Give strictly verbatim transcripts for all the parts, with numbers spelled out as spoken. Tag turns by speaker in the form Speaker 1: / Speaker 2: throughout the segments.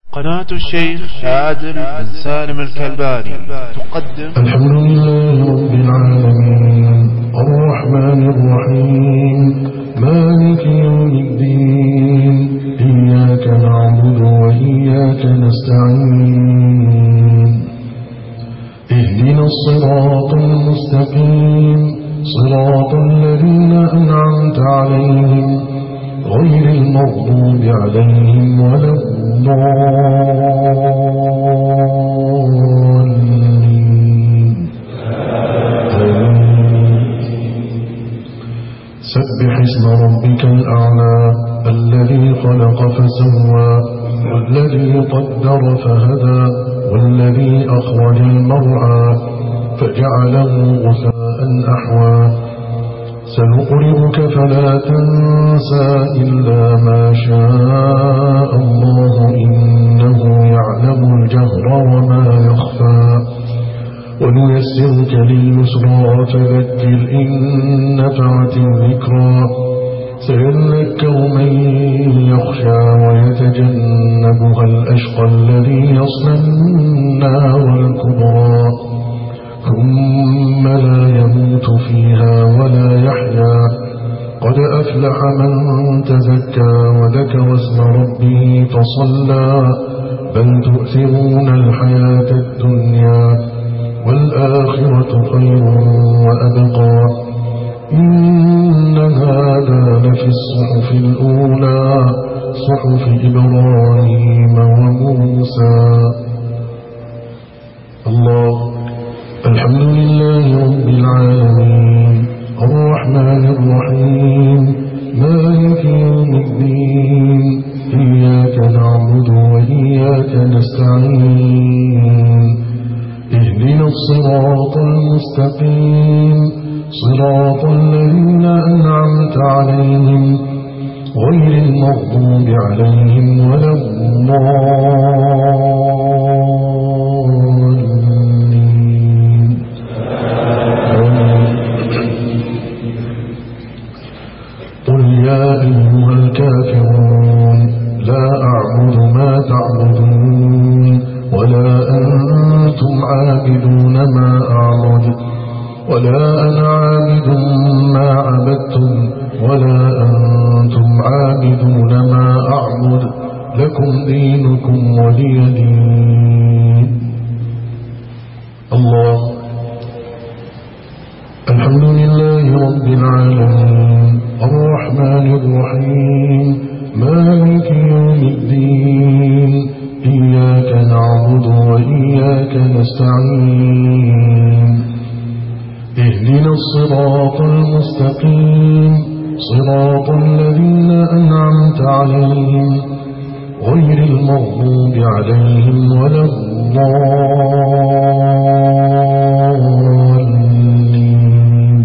Speaker 1: قناة الشيخ عادل بن سالم الكلباني تقدم
Speaker 2: الحمد لله رب العالمين الرحمن الرحيم مالك يوم الدين إياك نعبد وإياك نستعين اهدنا الصراط المستقيم صراط الذين أنعمت عليهم غير المغضوب عليهم ولا الضالين. سبح اسم ربك الأعلى الذي خلق فسوى والذي قدر فهدى والذي أخرج المرعى فجعله غثاء أحوى سنقرئك فلا تنسى إلا ما شاء الله إنه يعلم الجهر وما يخفى ونيسرك لليسرى فذكر إن نفعت الذكرى سيذكر من يخشى ويتجنبها الأشقى الذي يصلى النار الكبرى ثم لا يموت فيها ولا يحيا قد أفلح من تزكى وذكر اسم ربه فصلى بل تؤثرون الحياة الدنيا والآخرة خير وأبقى إن هذا لفي الصحف الأولى صحف إبراهيم وموسى. الله. الحمد لله رب العالمين الرحمن الرحيم مالك يوم الدين إياك نعبد وإياك نستعين اهدنا الصراط المستقيم صراط الذين أنعمت عليهم غير المغضوب عليهم ولا الضالين. قل يا أيها الكافرون لا أعبد ما تعبدون ولا أنتم عابدون ما أعبد ولا أنا عابد ما عبدتم ولا أنتم عابدون ما أعبد لكم دينكم ولي دين. الله. الحمد لله رب العالمين الرحمن الرحيم مالك يوم الدين إياك نعبد وإياك نستعين اهدنا الصراط المستقيم صراط الذين أنعمت عليهم غير المغضوب عليهم ولا الضالين.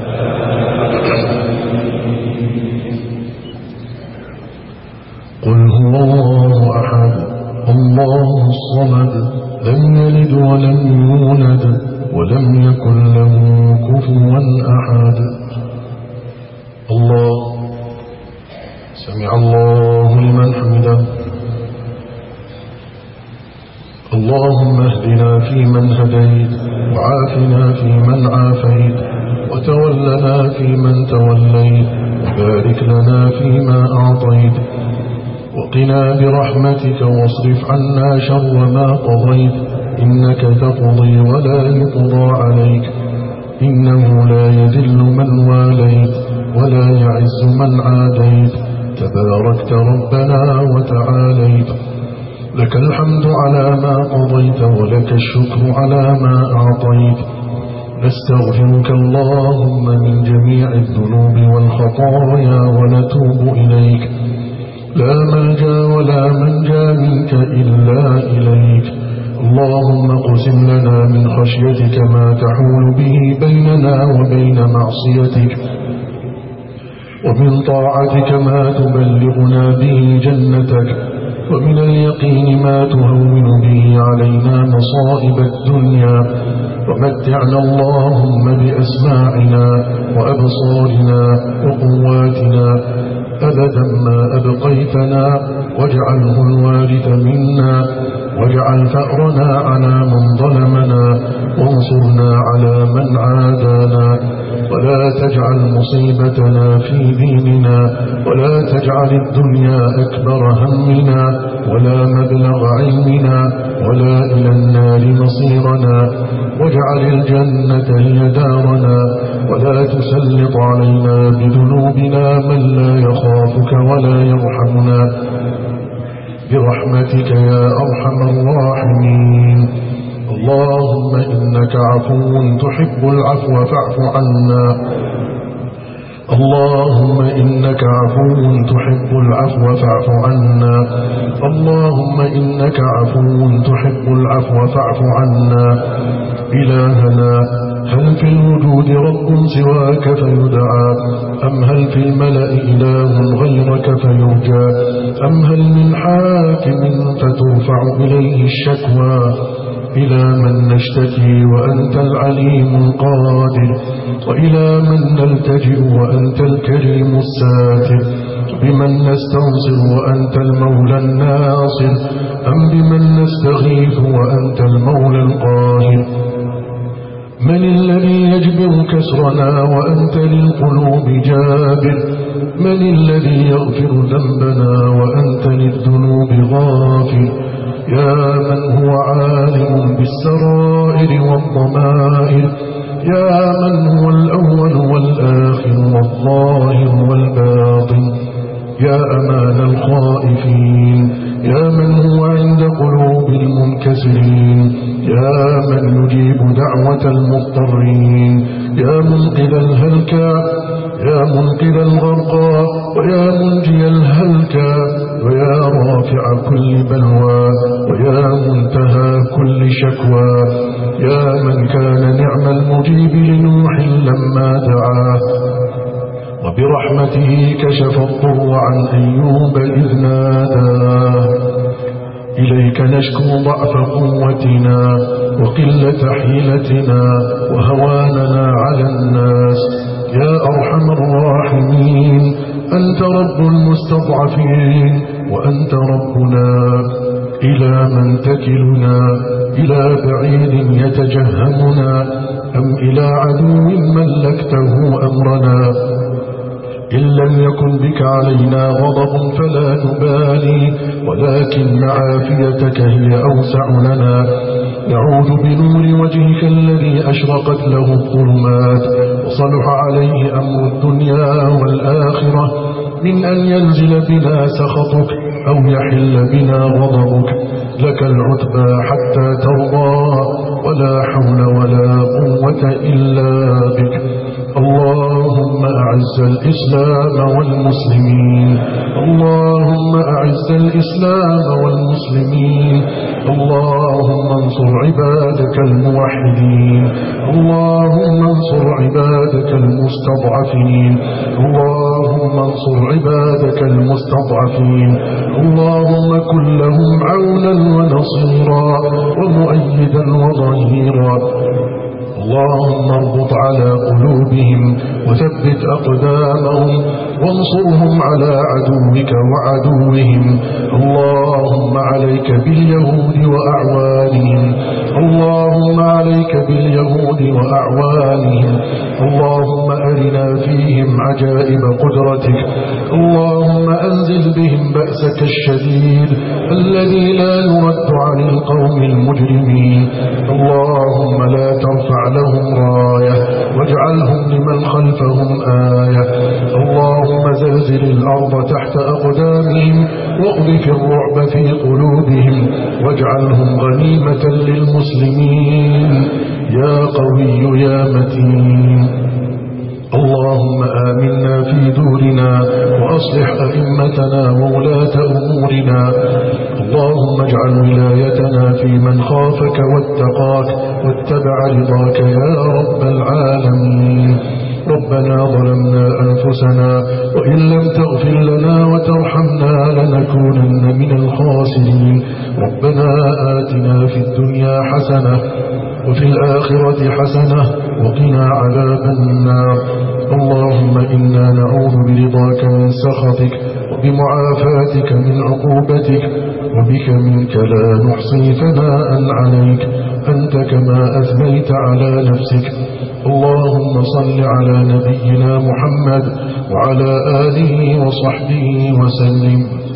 Speaker 2: قل هو الله أحد الله الصمد لم يلد ولم يولد ولم يكن له كفوا أحد. الله. سمع الله لمن حمده. اللهم اهدنا فيمن هديت وعافنا فيمن عافيت وتولنا فيمن توليت وبارك لنا فيما أعطيت وقنا برحمتك واصرف عنا شر ما قضيت إنك تقضي ولا يقضى عليك إنه لا يذل من واليت ولا يعز من عاديت تباركت ربنا وتعاليت لك الحمد على ما قضيت ولك الشكر على ما أعطيت نستغفرك اللهم من جميع الذنوب والخطايا ونتوب إليك لا ملجا ولا منجا منك إلا إليك. اللهم اقسم لنا من خشيتك ما تحول به بيننا وبين معصيتك ومن طاعتك ما تبلغنا به جنتك ومن اليقين ما تهون به علينا مصائب الدنيا ومتعنا اللهم بأسماعنا وأبصارنا وقواتنا أبدا ما أبقيتنا، واجعله الوارث منا، واجعل ثأرنا على من ظلمنا، وانصرنا على من عادانا، ولا تجعل مصيبتنا في ديننا، ولا تجعل الدنيا أكبر همنا ولا مبلغ علمنا ولا إلى النار مصيرنا، واجعل الجنة هي دارنا، ولا تسلط علينا بذنوبنا من لا يخافك ولا يرحمنا، برحمتك يا أرحم الراحمين. اللهم إنك عفو تحب العفو فاعف عنا. اللهم إنك عفو تحب العفو فاعف عنا. اللهم إنك عفو تحب العفو فاعف عنا. إلهنا، هل في الوجود رب سواك فيدعى؟ أم هل في الملأ إله غيرك فيرجى؟ أم هل من حاكم فترفع إليه الشكوى؟ إلى من نشتكي وأنت العليم القادر، وإلى من نلتجئ وأنت الكريم الساتر، بمن نستنصر وأنت المولى الناصر، أم بمن نستغيث وأنت المولى القاهر؟ من الذي يجبر كسرنا وأنت للقلوب جابر؟ من الذي يغفر ذنبنا وأنت للذنوب غافر؟ يا من هو عالم بالسرائر والضمائر، يا من هو الأول والآخر والظاهر والباطن، يا أمان الخائفين، يا من هو عند قلوب المنكسرين، يا من يجيب دعوة المضطرين، يا منقذ الهلكى، يا منقذ الغرقى، ويا منجي الهلكى، ويا رافع كل بلوى، ويا منتهى كل شكوى، يا من كان نعم المجيب لنوح لما دعاه، وبرحمته كشف الضر عن أيوب إذ ناداه. إليك نشكو ضعف قوتنا وقلة حيلتنا وهواننا على الناس، يا أرحم الراحمين. أنت رب المستضعفين وأنت ربنا، إلى من تكلنا؟ إلى بعيد يتجهمنا أم إلى عدو ملكته أمرنا؟ إن لم يكن بك علينا غضب فلا نبالي، ولكن عافيتك هي أوسع لنا. نعوذ بنور وجهك الذي أشرقت له الظلمات وصلح عليه أمر الدنيا والآخرة من أن ينزل بنا سخطك أو يحل بنا غضبك. لك العتبى حتى ترضى، ولا حول ولا قوة إلا بك. اللهم أعز الإسلام والمسلمين، اللهم أعز الإسلام والمسلمين، اللهم انصر عبادك الموحدين، اللهم انصر عبادك المستضعفين، اللهم انصر عبادك المستضعفين، اللهم كن لهم عونا ونصيرا ومؤيدا وظهيرا. اللهم اربط على قلوبهم وثبت أقدامهم وانصرهم على عدوك وعدوهم. اللهم عليك باليهود وأعوانهم، اللهم عليك باليهود وأعوانهم، اللهم أرنا فيهم عجائب قدرتك، اللهم أنزل بهم بأسك الشديد الذي لا يرد عن القوم المجرمين. اللهم لا ترفع لهم راية واجعلهم لمن خلفهم آية. اللهم زلزل الأرض تحت أقدامهم واقذف الرعب في قلوبهم واجعلهم غنيمة للمسلمين يا قوي يا متين. اللهم آمنا في دورنا وأصلح أئمتنا وولاة أمورنا. اللهم اجعل ولايتنا في من خافك واتقاك واتبع رضاك يا رب العالمين. ربنا ظلمنا أنفسنا وإن لم تغفر لنا وترحمنا لنكونن من الخاسرين. ربنا آتنا في الدنيا حسنة وفي الآخرة حسنة وقنا عذاب النار. اللهم إنا نعوذ برضاك من سخطك وبمعافاتك من عقوبتك وبك منك لا نحصي ثناء عليك أنت كما أثنيت على نفسك. اللهم صل على نبينا محمد وعلى آله وصحبه وسلم.